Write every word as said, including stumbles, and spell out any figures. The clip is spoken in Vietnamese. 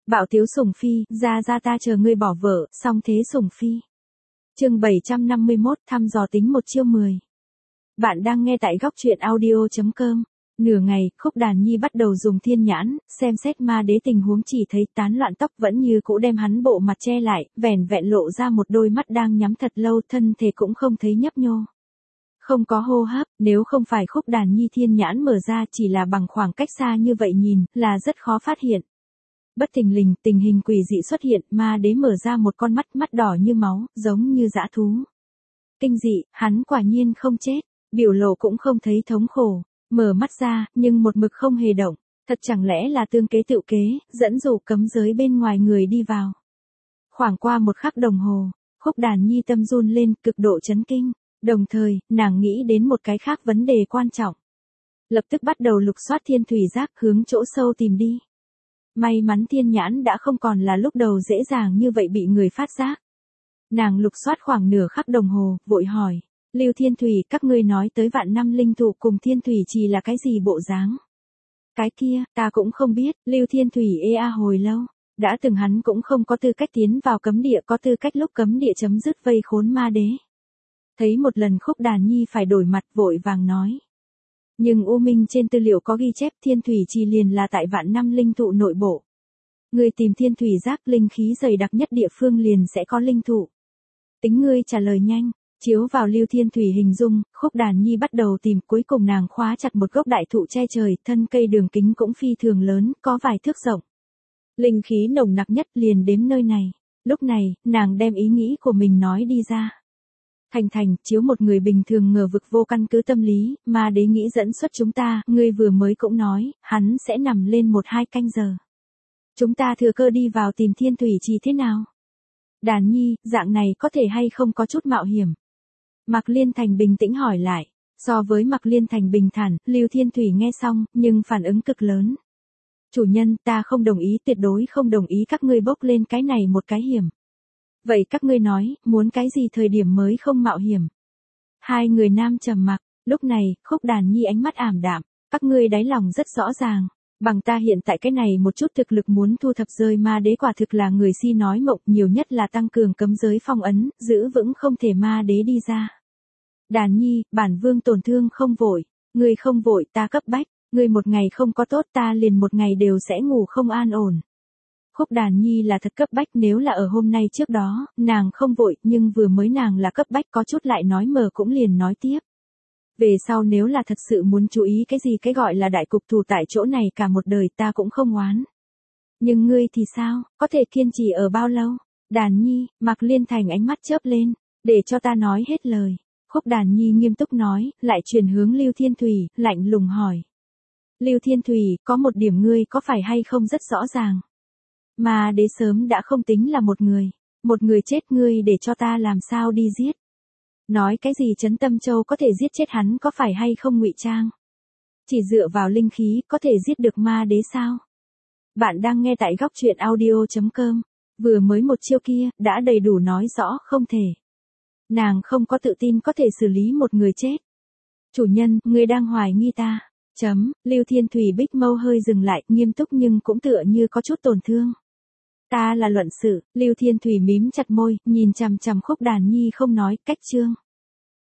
Bạo tiếu sủng phi, ra ra ta chờ ngươi bỏ vợ, xong thế sủng phi. Chương bảy trăm năm mươi mốt, thăm dò tính một chiêu mười. Bạn đang nghe tại góc truyện audio chấm com. Nửa ngày, Khúc Đàn Nhi bắt đầu dùng thiên nhãn, xem xét ma đế tình huống, chỉ thấy tán loạn tóc vẫn như cũ đem hắn bộ mặt che lại, vẻn vẹn lộ ra một đôi mắt đang nhắm thật lâu, thân thể cũng không thấy nhấp nhô. Không có hô hấp, nếu không phải Khúc Đàn Nhi thiên nhãn mở ra, chỉ là bằng khoảng cách xa như vậy nhìn, là rất khó phát hiện. Bất thình lình, tình hình quỷ dị xuất hiện, ma đế mở ra một con mắt, mắt đỏ như máu, giống như dã thú. Kinh dị, hắn quả nhiên không chết, biểu lộ cũng không thấy thống khổ, mở mắt ra, nhưng một mực không hề động, thật chẳng lẽ là tương kế tựu kế, dẫn dụ cấm giới bên ngoài người đi vào. Khoảng qua một khắc đồng hồ, Khúc Đàn Nhi tâm run lên, cực độ chấn kinh, đồng thời, nàng nghĩ đến một cái khác vấn đề quan trọng. Lập tức bắt đầu lục soát thiên thủy giác, hướng chỗ sâu tìm đi. May mắn thiên nhãn đã không còn là lúc đầu dễ dàng như vậy bị người phát giác. Nàng lục soát khoảng nửa khắc đồng hồ, vội hỏi, Lưu Thiên Thủy, các ngươi nói tới vạn năm linh thụ cùng thiên thủy trì là cái gì bộ dáng? Cái kia, ta cũng không biết, Lưu Thiên Thủy ê a hồi lâu, đã từng hắn cũng không có tư cách tiến vào cấm địa, có tư cách lúc cấm địa chấm dứt vây khốn ma đế. Thấy một lần Khúc Đàn Nhi phải đổi mặt, vội vàng nói. Nhưng U Minh trên tư liệu có ghi chép thiên thủy trì liền là tại vạn năm linh thụ nội bộ. Ngươi tìm thiên thủy giác, linh khí dày đặc nhất địa phương liền sẽ có linh thụ. Tính ngươi trả lời nhanh, chiếu vào Lưu Thiên Thủy hình dung, Khúc Đàn Nhi bắt đầu tìm, cuối cùng nàng khóa chặt một gốc đại thụ che trời, thân cây đường kính cũng phi thường lớn, có vài thước rộng. Linh khí nồng nặc nhất liền đếm nơi này. Lúc này, nàng đem ý nghĩ của mình nói đi ra. Thành Thành, chiếu một người bình thường ngờ vực vô căn cứ tâm lý, mà đế nghĩ dẫn xuất chúng ta, ngươi vừa mới cũng nói, hắn sẽ nằm lên một hai canh giờ. Chúng ta thừa cơ đi vào tìm thiên thủy trì thế nào? Đàn Nhi, dạng này có thể hay không có chút mạo hiểm? Mạc Liên Thành bình tĩnh hỏi lại. So với Mạc Liên Thành bình thản, Lưu Thiên Thủy nghe xong, nhưng phản ứng cực lớn. Chủ nhân, ta không đồng ý, tuyệt đối không đồng ý các ngươi bốc lên cái này một cái hiểm. Vậy các ngươi nói, muốn cái gì thời điểm mới không mạo hiểm? Hai người nam trầm mặc, lúc này, Khúc Đàn Nhi ánh mắt ảm đạm, các ngươi đáy lòng rất rõ ràng. Bằng ta hiện tại cái này một chút thực lực muốn thu thập rơi ma đế quả thực là người si nói mộng, nhiều nhất là tăng cường cấm giới phong ấn, giữ vững không thể ma đế đi ra. Đàn Nhi, bản vương tổn thương không vội, ngươi không vội, ta cấp bách, ngươi một ngày không có tốt, ta liền một ngày đều sẽ ngủ không an ổn. Khúc Đàn Nhi là thật cấp bách, nếu là ở hôm nay trước đó, nàng không vội, nhưng vừa mới nàng là cấp bách, có chút lại nói mờ cũng liền nói tiếp. Về sau nếu là thật sự muốn chú ý cái gì cái gọi là đại cục thù tại chỗ này cả một đời ta cũng không oán. Nhưng ngươi thì sao, có thể kiên trì ở bao lâu? Đàn Nhi, Mạc Liên Thành ánh mắt chớp lên, để cho ta nói hết lời. Khúc Đàn Nhi nghiêm túc nói, lại chuyển hướng Lưu Thiên Thủy, lạnh lùng hỏi. Lưu Thiên Thủy, có một điểm ngươi có phải hay không rất rõ ràng. Mà đế sớm đã không tính là một người, một người chết, ngươi để cho ta làm sao đi giết. Nói cái gì Trấn Tâm Châu có thể giết chết hắn, có phải hay không ngụy trang? Chỉ dựa vào linh khí có thể giết được ma đế sao? Bạn đang nghe tại góc truyện audio chấm com. Vừa mới một chiêu kia, đã đầy đủ nói rõ không thể. Nàng không có tự tin có thể xử lý một người chết. Chủ nhân, ngươi đang hoài nghi ta. Chấm, Lưu Thiên Thủy bích mâu hơi dừng lại, nghiêm túc nhưng cũng tựa như có chút tổn thương. Ta là luận sự, Lưu Thiên Thủy mím chặt môi, nhìn chằm chằm Khúc Đàn Nhi không nói, cách chương.